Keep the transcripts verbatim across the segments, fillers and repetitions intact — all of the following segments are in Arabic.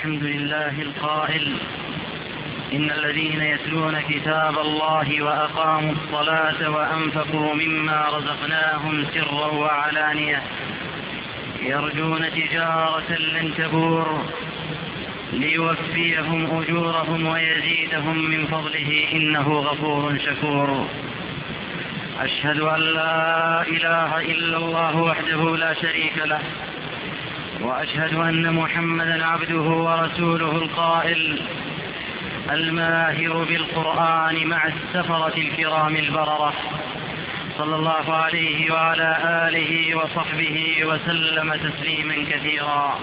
الحمد لله القائل: إن الذين يتلون كتاب الله وأقاموا الصلاة وأنفقوا مما رزقناهم سرا وعلانية يرجون تجارة لن تبور ليوفيهم أجورهم ويزيدهم من فضله إنه غفور شكور. أشهد أن لا إله إلا الله وحده لا شريك له، وأشهد أن محمدا عبده ورسوله القائل: الماهر بالقرآن مع السفرة الكرام البررة، صلى الله عليه وعلى آله وصحبه وسلم تسليما كثيرا.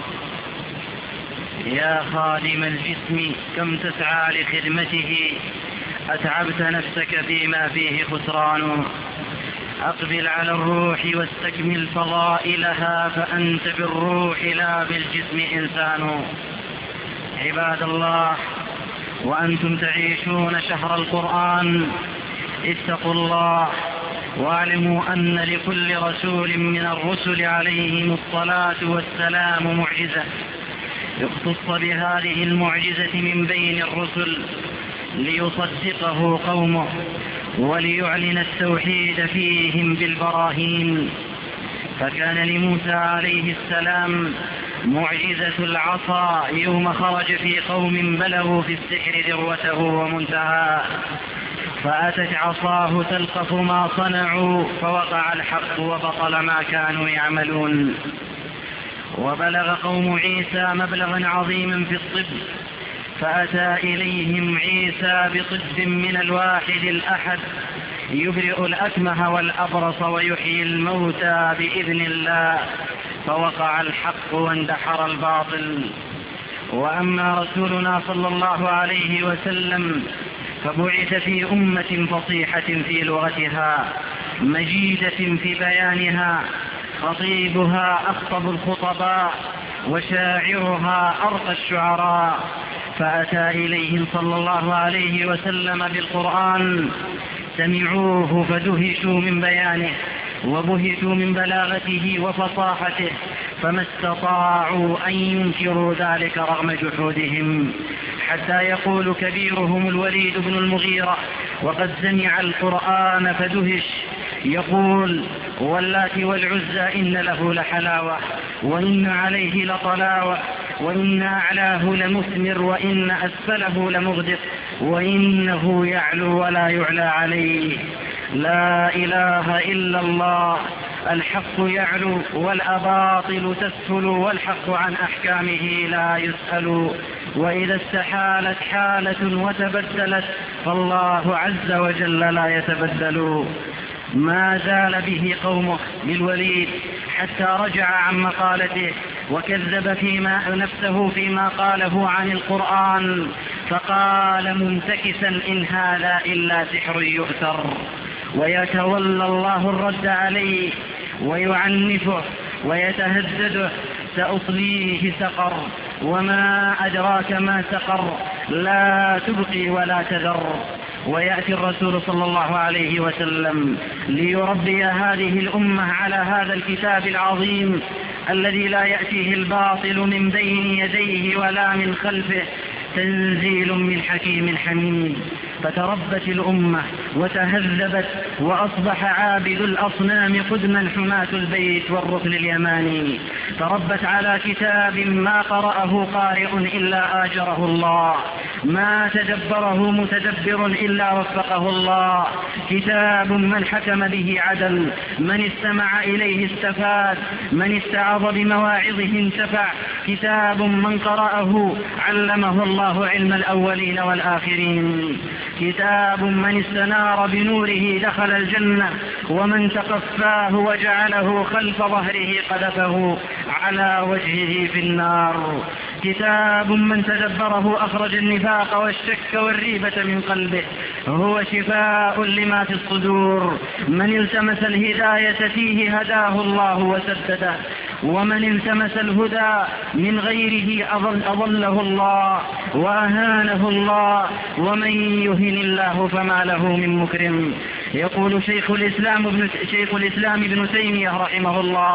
يا خادم الجسم كم تسعى لخدمته، أتعبت نفسك فيما فيه خسران. أقبل على الروح واستكمل فضائلها، فأنت بالروح لا بالجسم إنسان. عباد الله، وأنتم تعيشون شهر القرآن، اتقوا الله واعلموا أن لكل رسول من الرسل عليهم الصلاة والسلام معجزة اختص بهذه المعجزة من بين الرسل ليصدقه قومه وليعلن التوحيد فيهم بالبراهين. فكان لموسى عليه السلام معجزة العصا يوم خرج في قوم بلغوا في السحر ذروته ومنتهى، فأتت عصاه تلقف ما صنعوا فوقع الحق وبطل ما كانوا يعملون. وبلغ قوم عيسى مبلغا عظيما في الطب، فأتى إليهم عيسى بطب من الواحد الأحد يبرئ الأكمه والأبرص ويحيي الموتى بإذن الله، فوقع الحق واندحر الباطل. وأما رسولنا صلى الله عليه وسلم فبعث في أمة فصيحة في لغتها، مجيدة في بيانها، خطيبها أخطب الخطباء، وشاعرها أرقى الشعراء. فأتى إليهم صلى الله عليه وسلم بالقرآن، سمعوه فدهشوا من بيانه وبهتوا من بلاغته وفصاحته، فما استطاعوا أن ينكروا ذلك رغم جحودهم، حتى يقول كبيرهم الوليد بن المغيرة وقد سمع القرآن فدهش، يقول: واللات والعزى إن له لحلاوة، وإن عليه لطلاوة، وإن أعلاه لمثمر، وإن أسفله لمغدق، وإنه يعلو ولا يعلى عليه. لا إله إلا الله، الحق يعلو والأباطل تسفل، والحق عن أحكامه لا يسأل. وإذا استحالت حالة وتبدلت فالله عز وجل لا يتبدل. ما زال به قومه بالوليد حتى رجع عن مقالته وكذب فيما نفسه فيما قاله عن القرآن، فقال منتكسا: إن هذا إلا سحر يؤثر. ويتولى الله الرد عليه ويعنفه ويتهدده: سأصليه سقر، وما أدراك ما سقر، لا تبقي ولا تذر. ويأتي الرسول صلى الله عليه وسلم ليربي هذه الأمة على هذا الكتاب العظيم الذي لا يأتيه الباطل من بين يديه ولا من خلفه، تنزيل من حكيم حميد. فتربت الأمة وتهذبت، وأصبح عابد الأصنام قدما حماة البيت والركن اليماني. تربت على كتاب ما قرأه قارئ إلا آجره الله، ما تدبره متدبر إلا وفقه الله. كتاب من حكم به عدل، من استمع إليه استفاد، من استعظ بمواعظه انتفع. كتاب من قرأه علمه الله علم الأولين والآخرين. كتاب من استنار بنوره دخل الجنة، ومن تقفاه وجعله خلف ظهره قذفه على وجهه في النار. كتاب من تدبره أخرج النفاق والشك والريبة من قلبه، هو شفاء لما في الصدور. من التمس الهداية فيه هداه الله وسدده، ومن التمس الهدى من غيره أضل أضله الله وأهانه الله، ومن يهن الله فما له من مكرم. يقول شيخ الإسلام ابن, شيخ الإسلام ابن تيمية رحمه الله: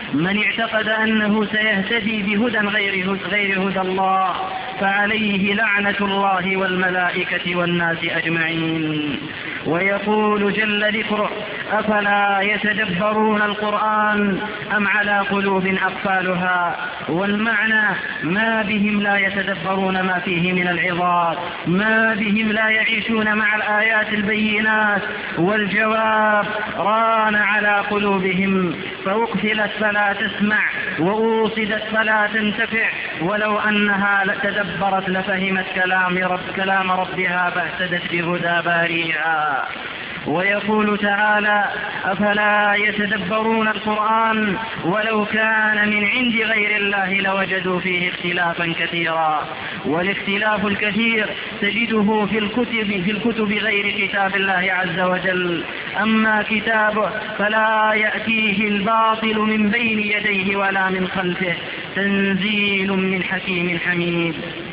من اعتقد أنه سيهتدي بهدى غير غير هدى الله فعليه لعنة الله والملائكة والناس أجمعين. ويقول جل ذكره: أفلا يتدبرون القرآن أم على قلوب أقفالها. والمعنى: ما بهم لا يتدبرون ما فيه من العظات، ما بهم لا يعيشون مع الآيات البينات. والجواب: ران على قلوبهم فأقفلت فلا تسمع وأوصدت فلا تنتفع، ولو أنها تدبرت لفهمت كلام, رب كلام ربها فاهتدت بهدى باريها. ويقول تعالى: أفلا يتدبرون القرآن ولو كان من عند غير الله لوجدوا فيه اختلافا كثيرا. والاختلاف الكثير تجده في الكتب, في الكتب غير كتاب الله عز وجل. أما كتابه فلا يأتيه الباطل من بين يديه ولا من خلفه، تنزيل من حكيم حميد.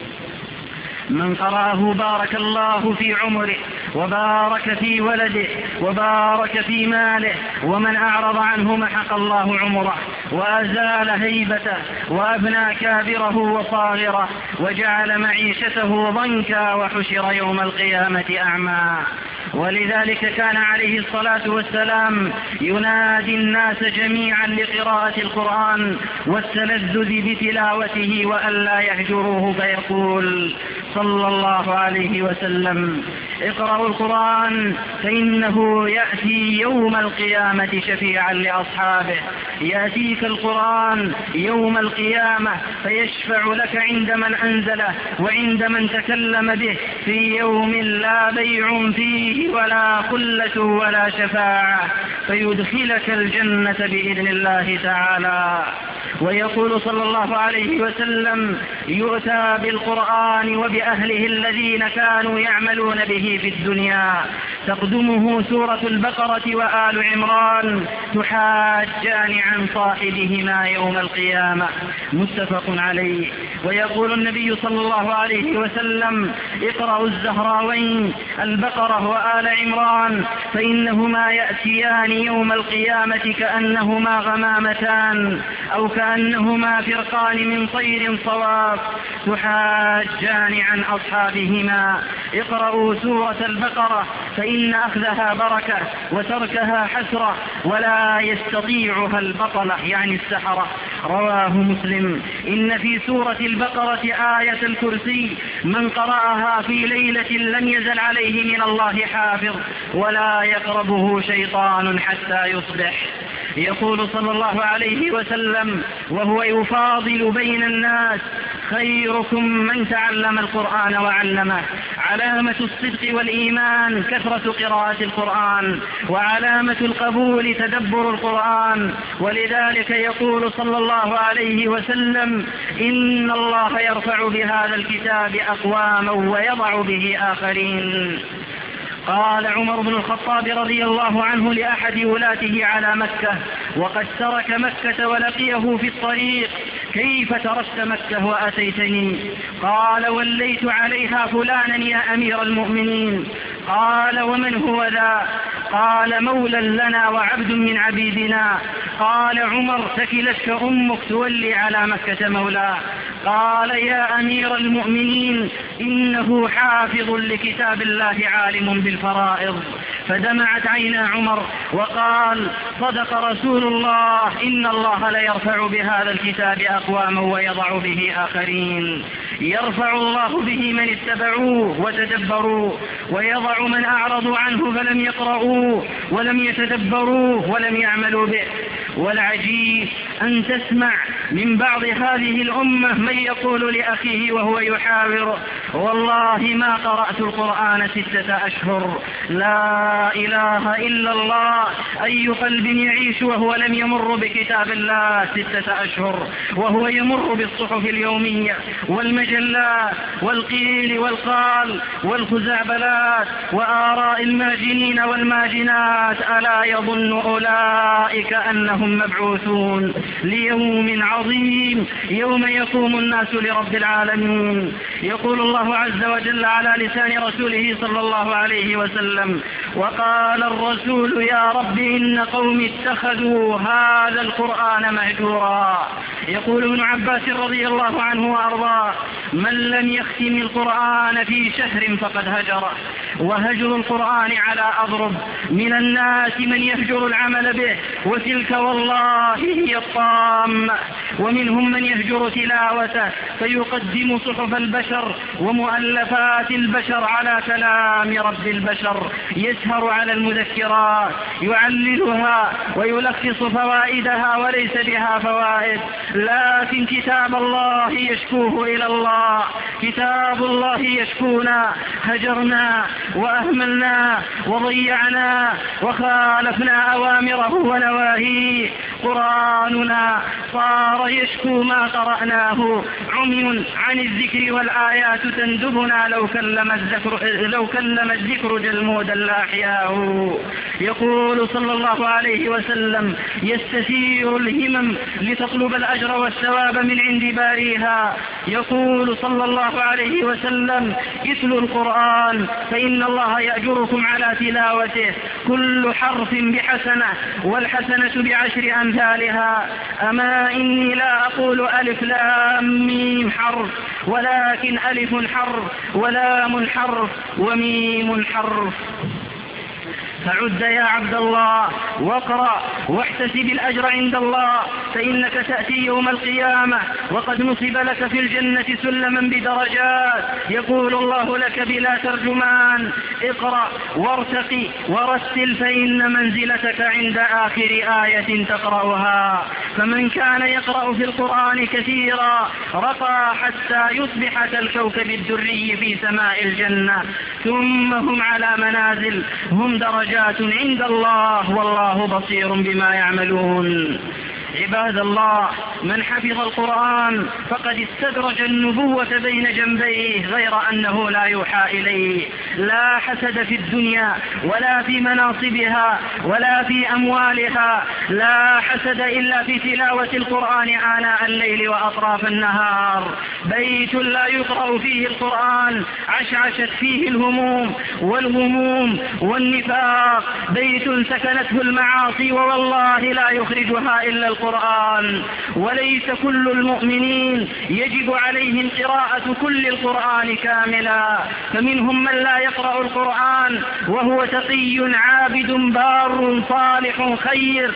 من قرأه بارك الله في عمره وبارك في ولده وبارك في ماله، ومن أعرض عنه محق الله عمره وأزال هيبته وأبنى كابره وصاغره وجعل معيشته ضنكا وحشر يوم القيامة أعمى. ولذلك كان عليه الصلاة والسلام ينادي الناس جميعا لقراءة القرآن والتلذذ بتلاوته وألا يهجروه، فيقول صلى الله عليه وسلم: اقرأوا القرآن فإنه يأتي يوم القيامة شفيعا لأصحابه. يأتيك القرآن يوم القيامة فيشفع لك عند من أنزله وعند من تكلم به في يوم لا بيع فيه ولا خلة ولا شفاعة، فيدخلك الجنة بإذن الله تعالى. ويقول صلى الله عليه وسلم: يؤتى بالقرآن وبأهله الذين كانوا يعملون به في الدنيا، تقدمه سورة البقرة وآل عمران تحاجان عن صاحبهما يوم القيامة، متفق عليه. ويقول النبي صلى الله عليه وسلم: اقرأوا الزهراوين البقرة وآل عمران فإنهما يأتيان يوم القيامة كأنهما غمامتان أو كأنهما فرقان من طير صواف تحاجان عن أصحابهما. اقرأوا سورة البقرة فإن أخذها بركة وتركها حسرة ولا يستطيعها البطلة يعني السحرة. رواه مسلم. إن في سورة البقرة آية الكرسي من قرأها في ليلة لم يزل عليه من الله حافظ ولا يقربه شيطان حتى يصبح. يقول صلى الله عليه وسلم وهو يفاضل بين الناس: خيركم من تعلم القرآن وعلمه. علامة الصدق والإيمان كثرة قراءة القرآن، وعلامة القبول تدبر القرآن. ولذلك يقول صلى الله عليه وسلم: إن الله يرفع بهذا الكتاب أقواما ويضع به آخرين. قال عمر بن الخطاب رضي الله عنه لأحد ولاته على مكة وقد ترك مكة ولقيه في الطريق: كيف تركت مكة وأتيتني؟ قال: وليت عليها فلانا يا أمير المؤمنين. قال: ومن هو ذا؟ قال: مولى لنا وعبد من عبيدنا. قال عمر: ثكلتك أمك تولي على مكة مولاه. قال: يا أمير المؤمنين إنه حافظ لكتاب الله عالم بالفرائض. فدمعت عينا عمر وقال: صدق رسول الله، إن الله ليرفع بهذا الكتاب أقواما ويضع به آخرين. يرفع الله به من اتبعوه وتدبروا، ويضع من أعرضوا عنه فلم يقرؤوه ولم يتدبروه ولم يعملوا به. والعجيب أن تسمع من بعض هذه الأمة من يقول لأخيه وهو يحاور: والله ما قرأت القرآن ستة أشهر. لا إله إلا الله، أي قلب يعيش وهو لم يمر بكتاب الله ستة أشهر، وهو يمر بالصحف اليومية والمجلات والقيل والقال والخزعبلات وآراء الماجنين والماجنات. ألا يظن أولئك أنهم مبعوثون ليوم عظيم يوم يقوم الناس لرب العالمين. يقول الله عز وجل على لسان رسوله صلى الله عليه وسلم: وقال الرسول يا رب إن قوم اتخذوا هذا القرآن مهجورا. يقول ابن عباس رضي الله عنه وأرضاه: من لم يختم القرآن في شهر فقد هجره. وهجر القرآن على أضرب، من الناس من يهجر العمل به، وتلك والله هي الطامة. ومنهم من يهجر تلاوته فيقدم صحف البشر ومؤلفات البشر على كلام رب البشر، يسهر على المذكرات يعللها ويلخص فوائدها وليس بها فوائد. لكن كتاب الله يشكوه إلى الله، كتاب الله يشكونا: هجرنا وأهملنا وضيعنا وخالفنا أوامره ونواهيه. قرآننا صار يشكو ما قرأناه، عمي عن الذكر والآيات تندبنا، لو كلم الذكر, لو كلم الذكر جلمودا لأحياه. يقول صلى الله عليه وسلم: يستثير الهمم لتطلب الأجر والثواب من عند باريها. يقول صلى الله عليه وسلم: اتلوا القرآن فإن الله يأجركم على تلاوته، كل حرف بحسنة والحسنة بعشر أمثالها. أما إني لا أقول ألف لام ميم حرف، ولكن ألف حرف ولام حرف وميم حرف. فعد يا عبد الله واقرأ واحتسب الأجر عند الله، فإنك تأتي يوم القيامة وقد نصب لك في الجنة سلما بدرجات، يقول الله لك بلا ترجمان: اقرأ وارتقي ورتل فإن منزلتك عند آخر آية تقرأها. فمن كان يقرأ في القرآن كثيرا رقى حتى يصبح كالكوكب الدري في سماء الجنة، ثم هم على منازل، هم درجات عند الله والله بصير بما يعملون. عباد الله، من حفظ القرآن فقد استدرج النبوة بين جنبيه، غير أنه لا يوحى إليه. لا حسد في الدنيا ولا في مناصبها ولا في أموالها، لا حسد إلا في تلاوة القرآن آناء الليل وأطراف النهار. بيت لا يقرأ فيه القرآن عشعشت فيه الهموم والغموم والنفاق، بيت سكنته المعاصي ووالله لا يخرجها إلا القرآن. القرآن. وليس كل المؤمنين يجب عليهم قراءة كل القرآن كاملا، فمنهم من لا يقرأ القرآن وهو تقي عابد بار صالح خير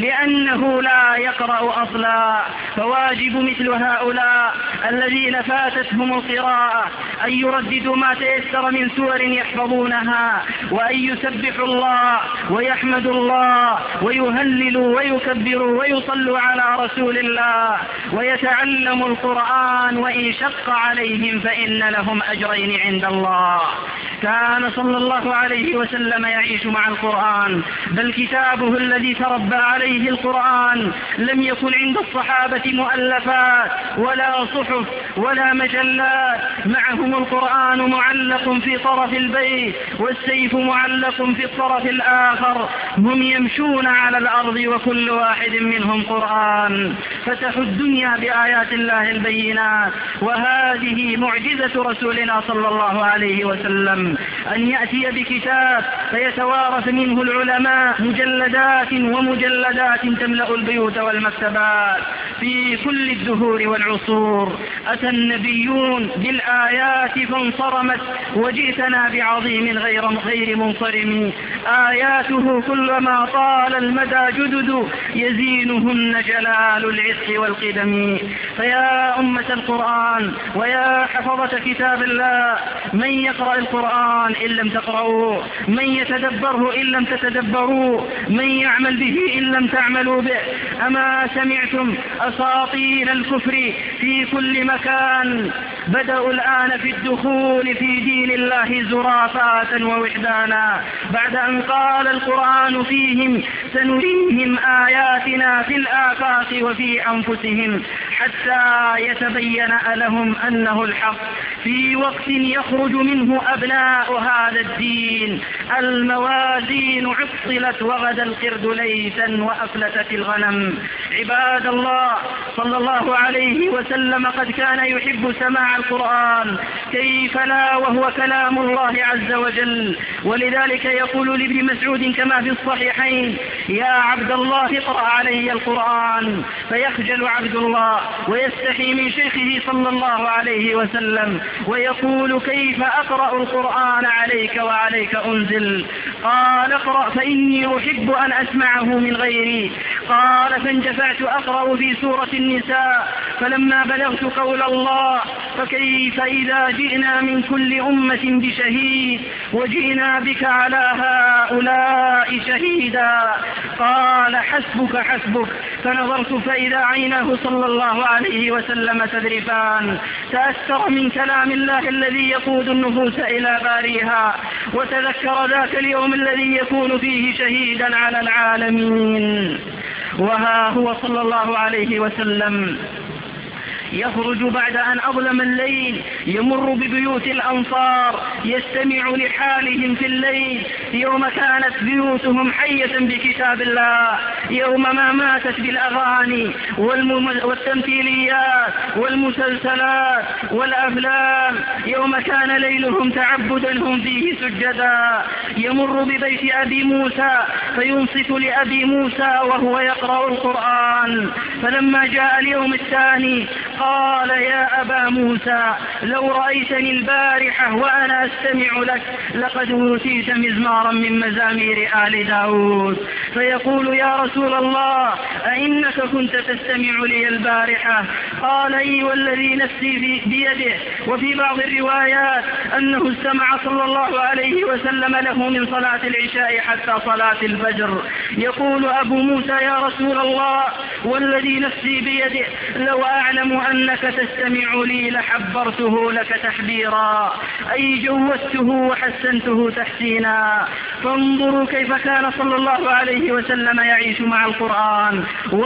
لأنه لا يقرأ أصلا. فواجب مثل هؤلاء الذين فاتتهم القراءة أن يرددوا ما تيسر من سور يحفظونها، وأن يسبحوا الله ويحمدوا الله ويهللوا ويكبروا ويصلوا على رسول الله ويتعلموا القرآن، وإن شق عليهم فإن لهم أجرين عند الله. كان صلى الله عليه وسلم يعيش مع القرآن، بل كتابه الذي تربى عليه القرآن. لم يكن عند الصحابة مؤلفات ولا صحف ولا مجلات، معهم القرآن معلق في طرف البيت والسيف معلق في الطرف الآخر، هم يمشون على الأرض وكل واحد منهم قرآن. فتحوا الدنيا بآيات الله البينات. وهذه معجزة رسولنا صلى الله عليه وسلم، أن يأتي بكتاب فيتوارث منه العلماء مجلدات ومجلدات تملأ البيوت والمكتبات في كل الدهور والعصور. أتى النبيون بالآيات فانصرمت، وجئتنا بعظيم غير غير منصرم. آياته كلما طال المدى جدد، يزينهن جلال العتق والقدم. فيا أمة القرآن ويا حفظة كتاب الله، من يقرأ القرآن إن لم تقرأوه، من يتدبره إن لم تتدبروه، من يعمل به إن لم تعملوا به. أما سمعتم أساطين الكفر في كل مكان بدأوا الآن في الدخول في دين الله زرافات ووحدانا، بعد أن قال القرآن فيهم: سنريهم آياتنا في الآفاق وفي أنفسهم حتى يتبين لهم أنه الحق. في وقت يخرج منه أبناء أبناء هذا الدين. الموازين عطلت وغدا القرد ليثا وأفلتت الغنم. عباد الله، صلى الله عليه وسلم قد كان يحب سماع القرآن، كيف لا وهو كلام الله عز وجل. ولذلك يقول لابن مسعود كما في الصحيحين: يا عبد الله اقرأ علي القرآن. فيخجل عبد الله ويستحي من شيخه صلى الله عليه وسلم ويقول: كيف أقرأ القرآن عليك وعليك أنزل؟ قال: اقرأ فإني أحب أن أسمعه من غيري. قال: فانجفعت أقرأ في سورة النساء، فلما بلغت قول الله: فكيف إذا جئنا من كل أمة بشهيد وجئنا بك على هؤلاء شهيدا. قال: حسبك حسبك. فنظرت فإذا عيناه صلى الله عليه وسلم تذرفان. تأثر من كلام الله الذي يقود النفوس إلى باريها، وتذكر ذاك اليوم الذي يكون فيه شهيدا على العالمين. وها هو صلى الله عليه وسلم يخرج بعد أن أظلم الليل، يمر ببيوت الأنصار يستمع لحالهم في الليل، يوم كانت بيوتهم حية بكتاب الله، يوم ما ماتت بالأغاني والتمثيليات والمسلسلات والأفلام، يوم كان ليلهم تعبدا هم فيه سجدا. يمر ببيت أبي موسى فينصت لأبي موسى وهو يقرأ القرآن. فلما جاء اليوم الثاني قال: يا أبا موسى، لو رأيتني البارحة وأنا أستمع لك لقد أوتيت مزمارا من مزامير آل داود. فيقول: يا رسول الله، أئنك كنت تستمع لي البارحة؟ قال: إي والذي نفسي بيده. وفي بعض الروايات أنه استمع صلى الله عليه وسلم له من صلاة العشاء حتى صلاة الفجر. يقول أبو موسى: يا رسول الله، والذي نفسي بيده لو أعلم أنك تستمع لي لحبرته لك تحبيرا، أي جوزته وحسنته تحسينا. فانظروا كيف كان صلى الله عليه وسلم يعيش مع القرآن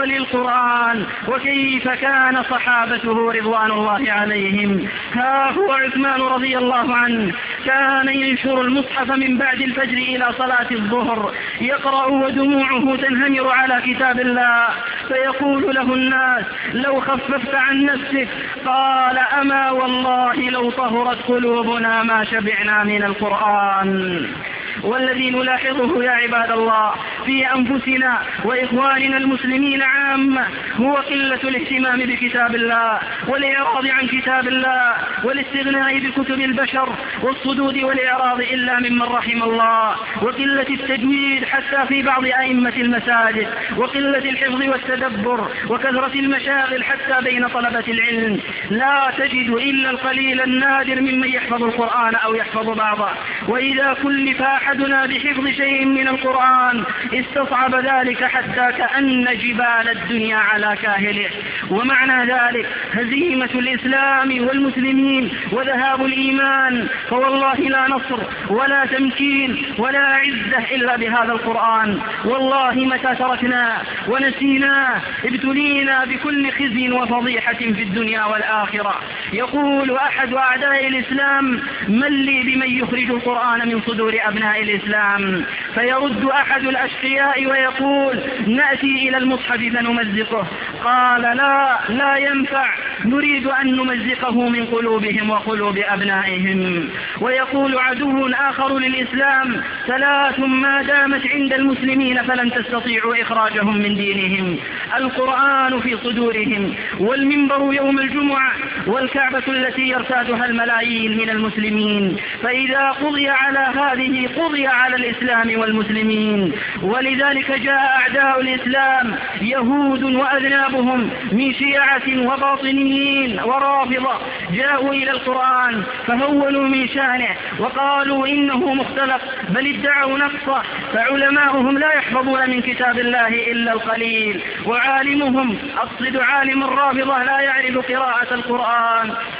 وللقرآن، وكيف كان صحابته رضوان الله عليهم. ها هو عثمان رضي الله عنه كان ينشر المصحف من بعد الفجر إلى صلاة الظهر، يقرأ ودموعه تنهمر على كتاب الله. فيقول له الناس: لو خففت عن نفسك. قال: أما والله لو طهرت قلوبنا ما شبعنا من القرآن. والذي نلاحظه يا عباد الله في أنفسنا وإخواننا المسلمين عامة هو قلة الاهتمام بكتاب الله والإعراض عن كتاب الله والاستغناء بكتب البشر والصدود والإعراض إلا ممن رحم الله، وقلة التجويد حتى في بعض أئمة المساجد، وقلة الحفظ والتدبر، وكثرة المشاغل حتى بين طلبة العلم. لا تجد إلا القليل النادر ممن يحفظ القرآن أو يحفظ بعضه. وإذا كلف أحدنا بحفظ شيء من القرآن استصعب ذلك حتى كأن جبال الدنيا على كاهله. ومعنى ذلك هزيمة الإسلام والمسلمين وذهاب الإيمان. فوالله لا نصر ولا تمكين ولا عزة إلا بهذا القرآن. والله متى تركناه ونسيناه ابتلينا بكل خزي وفضيحة في الدنيا والآخرة. يقول أحد أعداء الإسلام: من لي بمن يخرج القرآن من صدور أبناء الإسلام؟ فيرد أحد الأشقياء ويقول: نأتي إلى المصحف فنمزقه. قال: لا لا ينفع، نريد أن نمزقه من قلوبهم وقلوب أبنائهم. ويقول عدو آخر للإسلام: ثلاث ما دامت عند المسلمين فلن تستطيعوا إخراجهم من دينهم: القرآن في صدورهم، والمنبر يوم الجمعة، والكعبة التي يرتادها الملايين من المسلمين. فإذا قضي على هذه قضي على الإسلام والمسلمين. ولذلك جاء أعداء الإسلام يهود وأذنابهم من شيعة وباطنيين ورافضة جاءوا إلى القرآن فهولوا من شانه وقالوا إنه مختلق، بل ادعوا نقصه. فعلماؤهم لا يحفظون من كتاب الله إلا القليل، وعالمهم أقصد عالم الرافضة لا يعرف قراءة القرآن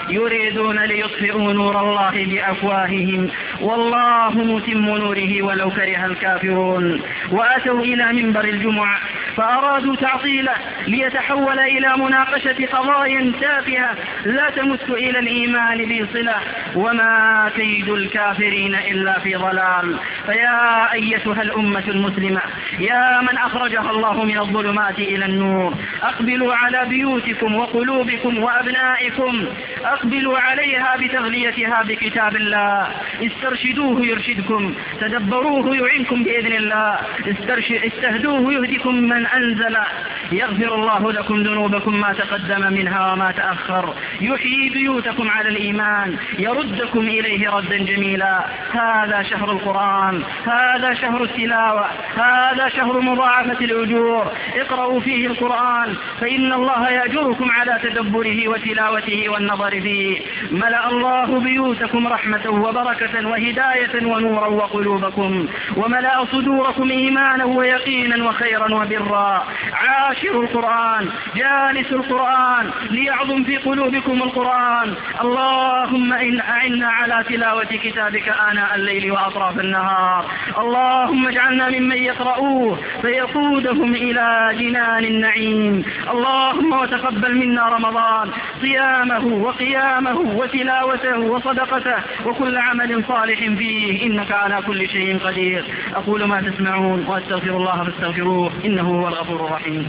يريدون ليطفئوا نور الله بأفواههم والله متم نوره ولو كره الكافرون. وأتوا إلى منبر الجمعة فأرادوا تعطيله ليتحول إلى مناقشة قضايا تافهة لا تمت إلى الإيمان بصلة، وما كيد الكافرين إلا في ضلال. فيا أيتها الأمة المسلمة يا من أخرجها الله من الظلمات إلى النور، أقبلوا على بيوتكم وقلوبكم وأبنائكم، أقبلوا عليها بتغليتها بكتاب الله، استرشدوه يرشدكم، تدبروه يعنكم بإذن الله، استهدوه يهدكم من أنزل، يغفر الله لكم ذنوبكم ما تقدم منها وما تأخر، يحيي بيوتكم على الإيمان، يردكم إليه ردا جميلا. هذا شهر القرآن، هذا شهر التلاوة، هذا شهر مضاعفة الأجور. اقرأوا فيه القرآن فإن الله يأجركم على تدبره وتلاوته والنظر فيه. ملأ الله بيوتكم رحمة وبركة وهداية ونورا وقلوبكم، وملأ صدوركم إيمانا ويقينا وخيرا وبرا. عاشروا القرآن، جالسوا القرآن ليعظم في قلوبكم القرآن. اللهم إن أعنا على تلاوة كتابك آناء الليل وأطراف النهار. اللهم اجعلنا ممن يقرؤوه فيقودهم إلى جنان النعيم. اللهم وتقبل منا رمضان، صيامه وقيامه وتلاوته وصدقته وكل عمل صالح فيه، إنك على كل شيء قدير. أقول ما تسمعون وأستغفر الله فاستغفروه إنه هو الغفور الرحيم.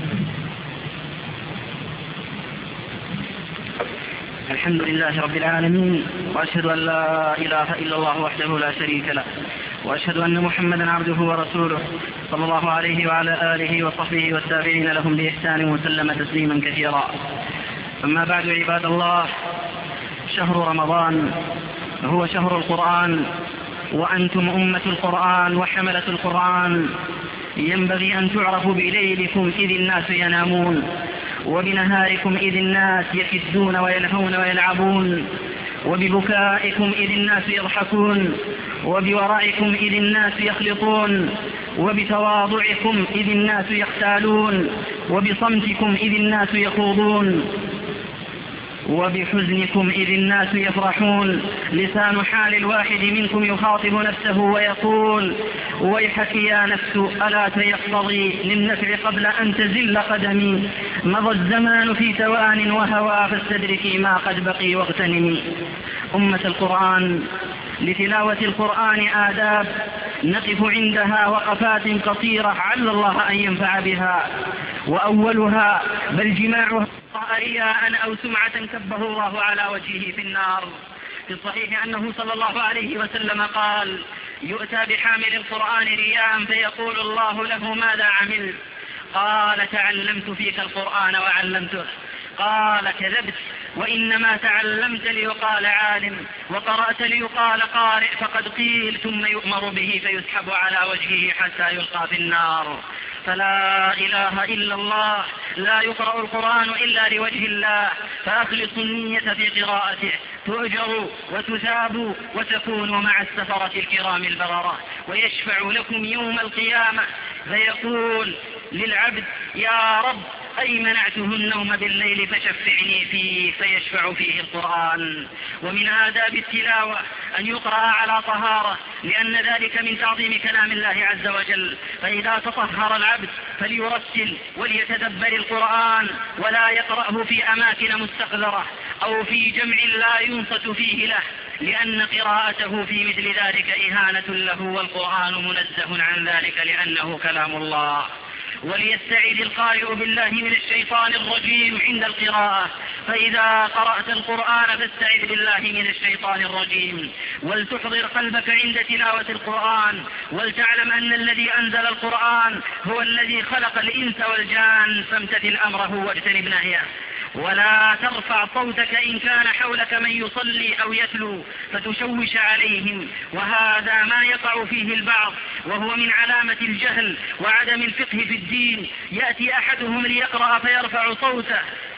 الحمد لله رب العالمين، وأشهد أن لا إله إلا الله وحده لا شريك له، وأشهد أن محمدا عبده ورسوله صلى الله عليه وعلى آله وصحبه والتابعين لهم بإحسان وسلم تسليما كثيرا. أما بعد عباد الله، شهر رمضان هو شهر القرآن، وأنتم أمة القرآن وحملة القرآن، ينبغي أن تعرفوا بليلكم إذ الناس ينامون، وبنهاركم إذ الناس يكدون ويلهون ويلعبون، وببكائكم إذ الناس يضحكون، وبورعكم إذ الناس يخلطون، وبتواضعكم إذ الناس يختالون، وبصمتكم إذ الناس يخوضون، وبحزنكم إذ الناس يفرحون. لسان حال الواحد منكم يخاطب نفسه ويقول: ويحك يا نفس ألا تيقظي للنفع قبل أن تزل قدمي، مضى الزمان في توان وهوى فاستدركي ما قد بقي واغتنمي. أمة القرآن، لتلاوة القرآن آداب نقف عندها وقفات قصيرة عل الله أن ينفع بها. وأولها بل جماعها رياء أو سمعة كبه الله على وجهه في النار. في الصحيح أنه صلى الله عليه وسلم قال: يؤتى بحامل القرآن رياء فيقول الله له: ماذا عملت؟ قال: تعلمت فيك القرآن وعلمته. قال: كذبت، وإنما تعلمت ليقال عالم، وقرأت ليقال قارئ، فقد قيل، ثم يؤمر به فيسحب على وجهه حتى يلقى في النار. فلا إله إلا الله، لا يقرأ القرآن إلا لوجه الله، فأخلصوا النية في قراءته تؤجروا وتثابوا وتكونوا مع السفرة الكرام البررة، ويشفع لكم يوم القيامة فيقول للعبد: يا رب أي منعته النوم بالليل فشفعني فيه، فيشفع فيه القرآن. ومن آداب التلاوة أن يقرأ على طهارة، لأن ذلك من تعظيم كلام الله عز وجل. فإذا تطهر العبد فليرتل وليتدبر القرآن، ولا يقرأه في أماكن مستقذرة أو في جمع لا ينصت فيه له، لأن قراءته في مثل ذلك إهانة له، والقرآن منزه عن ذلك لأنه كلام الله. وليستعيذ القارئ بالله من الشيطان الرجيم عند القراءة، فإذا قرأت القرآن فاستعذ بالله من الشيطان الرجيم. ولتحضر قلبك عند تلاوة القرآن، ولتعلم أن الذي أنزل القرآن هو الذي خلق الإنس والجان، فامتثل أمره واجتنب نهيه. ولا ترفع صوتك إن كان حولك من يصلي أو يتلو فتشوش عليهم، وهذا ما يقع فيه البعض، وهو من علامة الجهل وعدم الفقه في الدين. يأتي أحدهم ليقرأ فيرفع صوته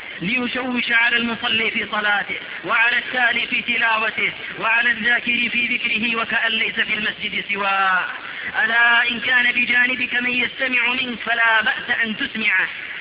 ليشوش على المصلي في صلاته، وعلى التالي في تلاوته، وعلى الذاكر في ذكره، وكأن ليس في المسجد سواه. ألا إن كان بجانبك من يستمع منك فلا بأس أن تسمعه،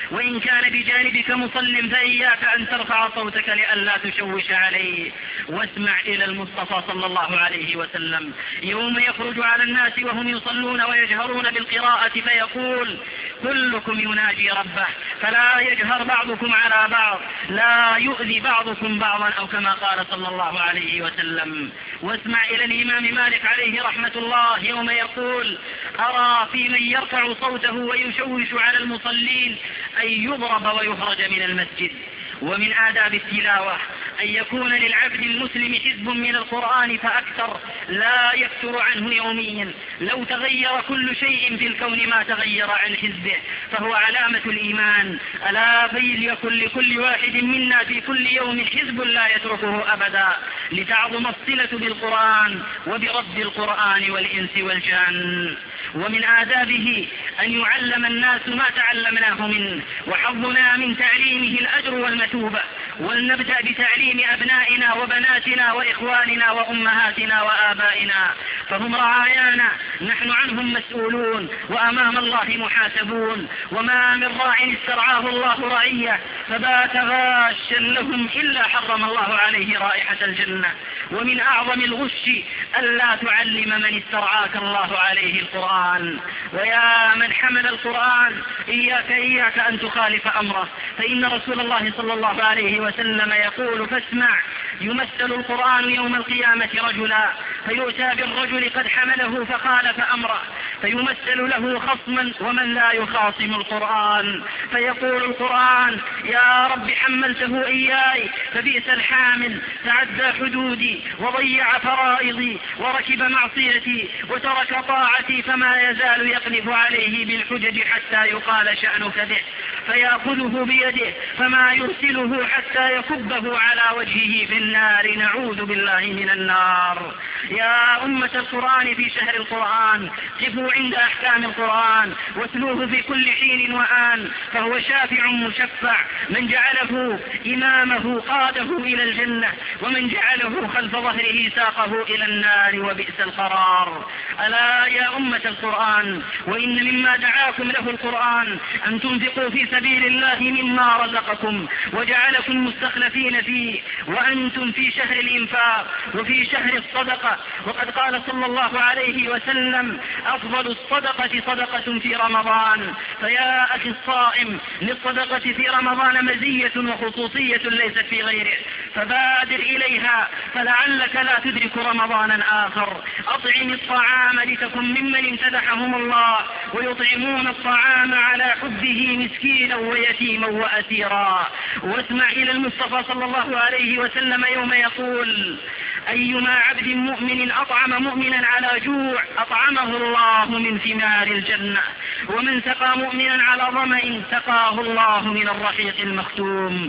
وإن كان بجانبك مصل فإياك أن ترفع صوتك لئلا تشوش عليه. واسمع إلى المصطفى صلى الله عليه وسلم يوم يخرج على الناس وهم يصلون ويجهرون بالقراءة فيقول: كلكم يناجي ربه فلا يجهر بعضكم على بعض، لا يؤذي بعضكم بعضا، أو كما قال صلى الله عليه وسلم. واسمع إلى الإمام مالك عليه رحمة الله يوم يقول: أرى في من يرفع صوته ويشوش على المصلين أن يضرب ويخرج من المسجد. ومن آداب التلاوة أن يكون للعبد المسلم حزب من القرآن فأكثر، لا يكثر عنه يوميا. لو تغير كل شيء في الكون ما تغير عن حزبه، فهو علامة الإيمان. ألا فليكن لكل واحد منا في كل يوم حزب لا يتركه أبدا، لتعظم الصلة بالقرآن وبرب القرآن والإنس والجان. ومن آدابه أن يعلم الناس ما تعلمناه منه، وحظنا من تعليمه الأجر والمثوبة. ولنبدأ بتعليم أبنائنا وبناتنا وإخواننا وأمهاتنا وآبائنا، فهم رعايانا، نحن عنهم مسؤولون وأمام الله محاسبون. وما من راع استرعاه الله رعية فبات غاشا لهم إلا حرم الله عليه رائحة الجنة. ومن أعظم الغش ألا تعلم من استرعاك الله عليه القرآن. ويا من حمل القرآن إياك إياك أن تخالف أمره، فإن رسول الله صلى الله عليه وسلم يقول: فاسمع، يمثل القرآن يوم القيامة رجلا فيؤتى بالرجل قد حمله فخالف أمره، فيمثل له خصما ومن لا يخاصم القرآن، فيقول القرآن: يا رب حملته إياي فبئس الحامل، تعدى حدودي وضيع فرائضي وركب معصيتي وترك طاعتي، فما يزال يقذف عليه بالحجج حتى يقال شأنك به، فيأخذه بيده فما يرسله حتى يكبه على وجهه في النار، نعوذ بالله من النار. يا أمة القرآن في شهر القرآن قفوا عند أحكام القرآن واتلوه في كل حين وآن، فهو شافع مشفع، من جعله إمامه قاده إلى الجنة، ومن جعله خلف ظهره ساقه إلى النار وبئس القرار. ألا يا أمة القرآن، وإن مما دعاكم له القرآن أن تنفقوا في سبيل الله مما رزقكم وجعلكم مستخلفين فيه، وأنتم في شهر الإنفاق وفي شهر الصدقة. وقد قال صلى الله عليه وسلم: أفضل الصدقة صدقة في رمضان. فيا أخي الصائم، للصدقة في رمضان مزية وخصوصية ليست في غيره، فبادر إليها فلعلك لا تدرك رمضانا آخر. أطعم الطعام لتكن ممن امتدحهم الله، ويطعمون الطعام على حبه مسكينا ويتيما وأسيرا. واسمع إلى المصطفى صلى الله عليه وسلم يوم يقول: أيما عبد مؤمن أطعم مؤمنا على جوع أطعمه الله من ثمار الجنة، ومن سقى مؤمنا على ظمأ سقاه الله من الرحيق المختوم.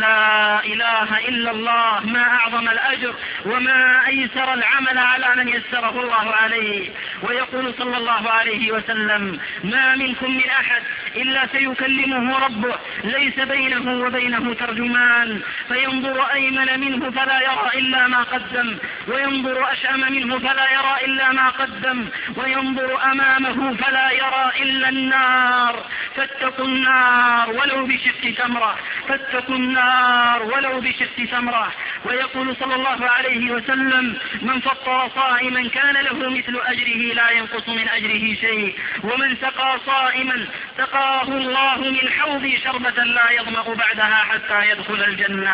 فلا إله إلا الله، ما أعظم الأجر وما أيسر العمل على من يسره الله عليه. ويقول صلى الله عليه وسلم: ما منكم من أحد إلا سيكلمه ربه ليس بينه وبينه ترجمان، فينظر أيمن منه فلا يرى إلا ما قدم، وينظر أشأم منه فلا يرى إلا ما قدم، وينظر أمامه فلا يرى إلا النار. فاتقوا النار ولو بشق تمرة، فاتقوا النار ولو بشق تمرة. ويقول صلى الله عليه وسلم: من فطر صائما كان له مثل أجره لا ينقص من أجره شيء، ومن سقى صائما سقاه الله من حوض شربة لا يظمأ بعدها حتى يدخل الجنة.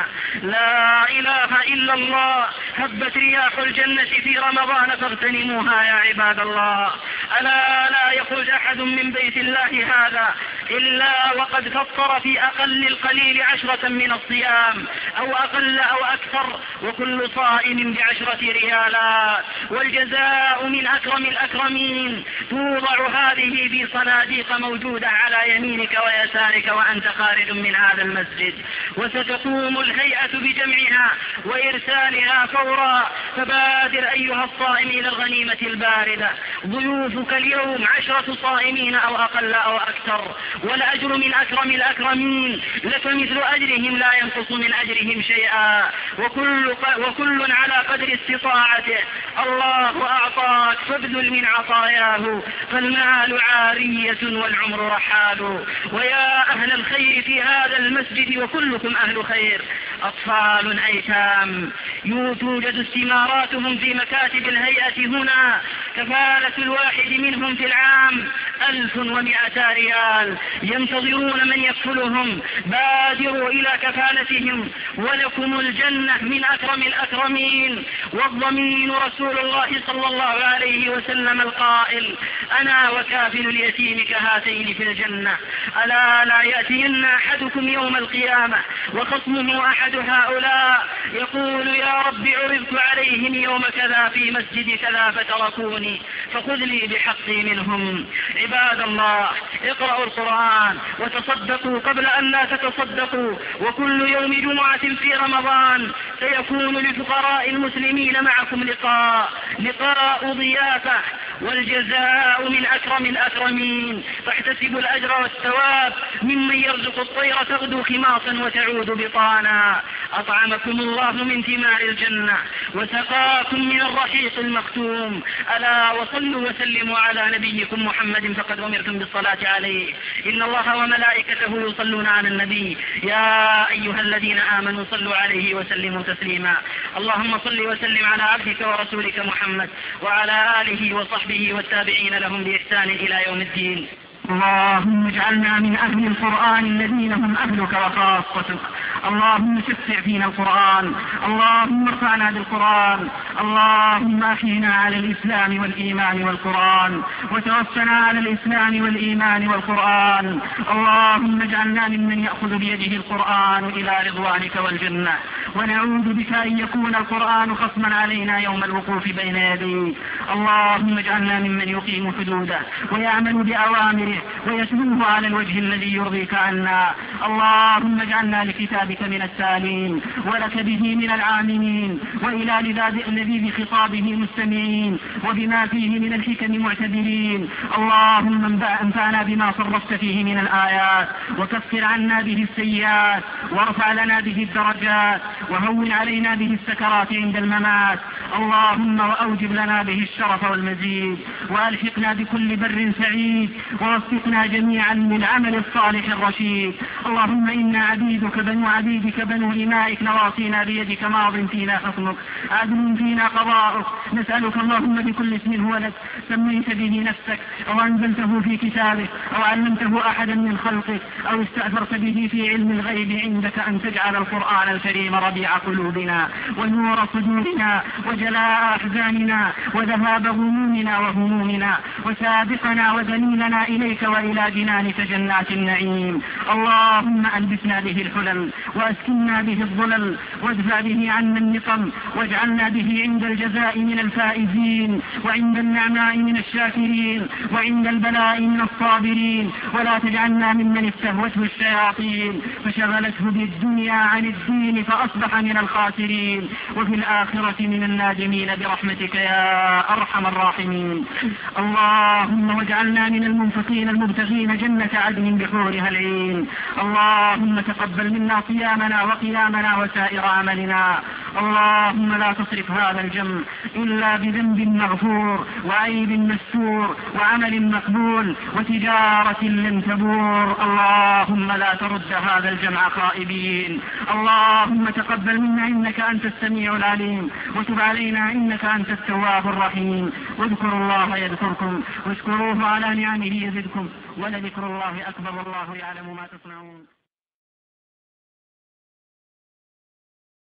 لا إله إلا الله، هبت رياح الجنة في رمضان فاغتنموها يا عباد الله. ألا لا يخرج أحد من بيت الله هذا إلا وقد فطر في أقل القليل عشرة من الصيام أو أقل أو أكثر، وكل صائم بعشرة ريالات، والجزاء من أكرم الأكرمين. توضع هذه في صناديق موجودة على يمينك ويسارك وأنت خارج من هذا المسجد، وستقوم الهيئة بجمعها وإرسالها فورا فبادر أيها الصائم إلى الغنيمة الباردة. ضيوفك اليوم عشرة صائمين أو أقل أو أكثر، والأجر من أكرم الأكرمين، لك مثل أجرهم لا ينقص من أجرهم شيئا، وكل, وكل على قدر استطاعته. الله أعطاك فابذل من عطاياه، فالمال عارية والعمر رحال. ويا أهل الخير في هذا المسجد وكلكم أهل خير، أطفال أيتام توجد استماراتهم في مكاتب الهيئة هنا، كفالة الواحد منهم في العام ألف ومئتا ريال، ينتظرون من يكفلهم. بادروا إلى كفالتهم ولكم الجنة من أكرم الأكرمين. والضمين رسول الله صلى الله عليه وسلم القائل: أنا وكافل اليتيم كهاتين في الجنة. ألا لا يأتين أحدكم يوم القيامة وخصمه أحد هؤلاء يقول: يا رب عرضت عليهم يوم كذا في مسجد كذا فتركوني، فخذ لي بحقي منهم. عباد الله، اقرأوا القرآن وتصدقوا قبل أن لا تتصدقوا، وكل يوم جمعة في رمضان سيكون لفقراء المسلمين معكم لقاء لقاء ضيافة، والجزاء من أكرم الأكرمين، فاحتسبوا الأجر والثواب ممن يرزق الطير تغدو خماصا وتعود بطانا. أطعمكم الله من ثمار الجنة وسقاكم من الرحيق المختوم. ألا وصلوا وسلموا على نبيكم محمد فقد أمرتم بالصلاة عليه. إن الله وملائكته يصلون على النبي يا أيها الذين آمنوا صلوا عليه وسلموا تسليما. اللهم صل وسلم على عبدك ورسولك محمد وعلى آله وصحبه والتابعين لهم بإحسان إلى يوم الدين. اللهم اجعلنا من أهل القرآن الذين هم أهلك وخاصتك. اللهم شفع فينا القرآن، اللهم ارفعنا بالقرآن، اللهم أحينا على الإسلام والإيمان والقرآن، وتوفنا على الإسلام والإيمان والقرآن. اللهم اجعلنا ممن يأخذ بيده القرآن إلى رضوانك والجنة، ونعوذ بك أن يكون القرآن خصما علينا يوم الوقوف بين يديك. اللهم اجعلنا ممن يقيم حدوده ويعمل بأوامره ويتلوه على الوجه الذي يرضيك عنا. اللهم اجعلنا لكتابك من التالين، ولك به من العاملين، وإلى لذيذ خطابه مستمعين، وبما فيه من الحكم معتبرين. اللهم انفعنا بما صرفت فيه من الآيات، وكفر عنا به السيئات، وارفع لنا به الدرجات، وهون علينا به السكرات عند الممات. اللهم وأوجب لنا به الشرف والمزيد، وألحقنا بكل بر سعيد، ووفقنا جميعا للعمل الصالح الرشيد. اللهم إنا عبيدك بنو عبيدك بنو إمائك، نواصينا بيدك، ماض فينا حكمك، عدل فينا قضاؤك. نسألك اللهم بكل اسم هو لك سميت به نفسك، أو أنزلته في كتابك، أو علمته أحدا من خلقك، أو استأثرت به في علم الغيب عندك، أن تجعل القرآن الكريم ربيع قلوبنا ونور صدورنا وجلاء أحزاننا وذهاب غمومنا وهمومنا، وسابقنا ودليلنا إليك وإلى جنانك جنات النعيم. اللهم ألبسنا به الحلل، وأسكننا به الظلل، وادفع به عنا النقم، واجعلنا به عند الجزاء من الفائزين، وعند النعماء من الشاكرين، وعند البلاء من الصابرين. ولا تجعلنا ممن استهوته الشياطين فشغلته بالدنيا عن الدين فأصبح من الخاسرين، وفي الآخرة من النادمين برحمتك يا أرحم الراحمين. اللهم واجعلنا من المنفقين المبتغين جنة عدن بحورها العين. اللهم تقبل منا صيامنا وقيامنا وسائر عملنا. اللهم لا تصرف هذا الجمع إلا بذنب مغفور، وعيب مستور، وعمل مقبول، وتجارة لن تبور. اللهم لا ترد هذا الجمع خائبين. اللهم تقبل منا إنك أنت السميع العليم، وتب علينا إنك أنت التواب الرحيم. واذكروا الله يذكركم، واشكروه على نعمه يزدكم، ولذكر الله أكبر والله يعلم ما تصنعون.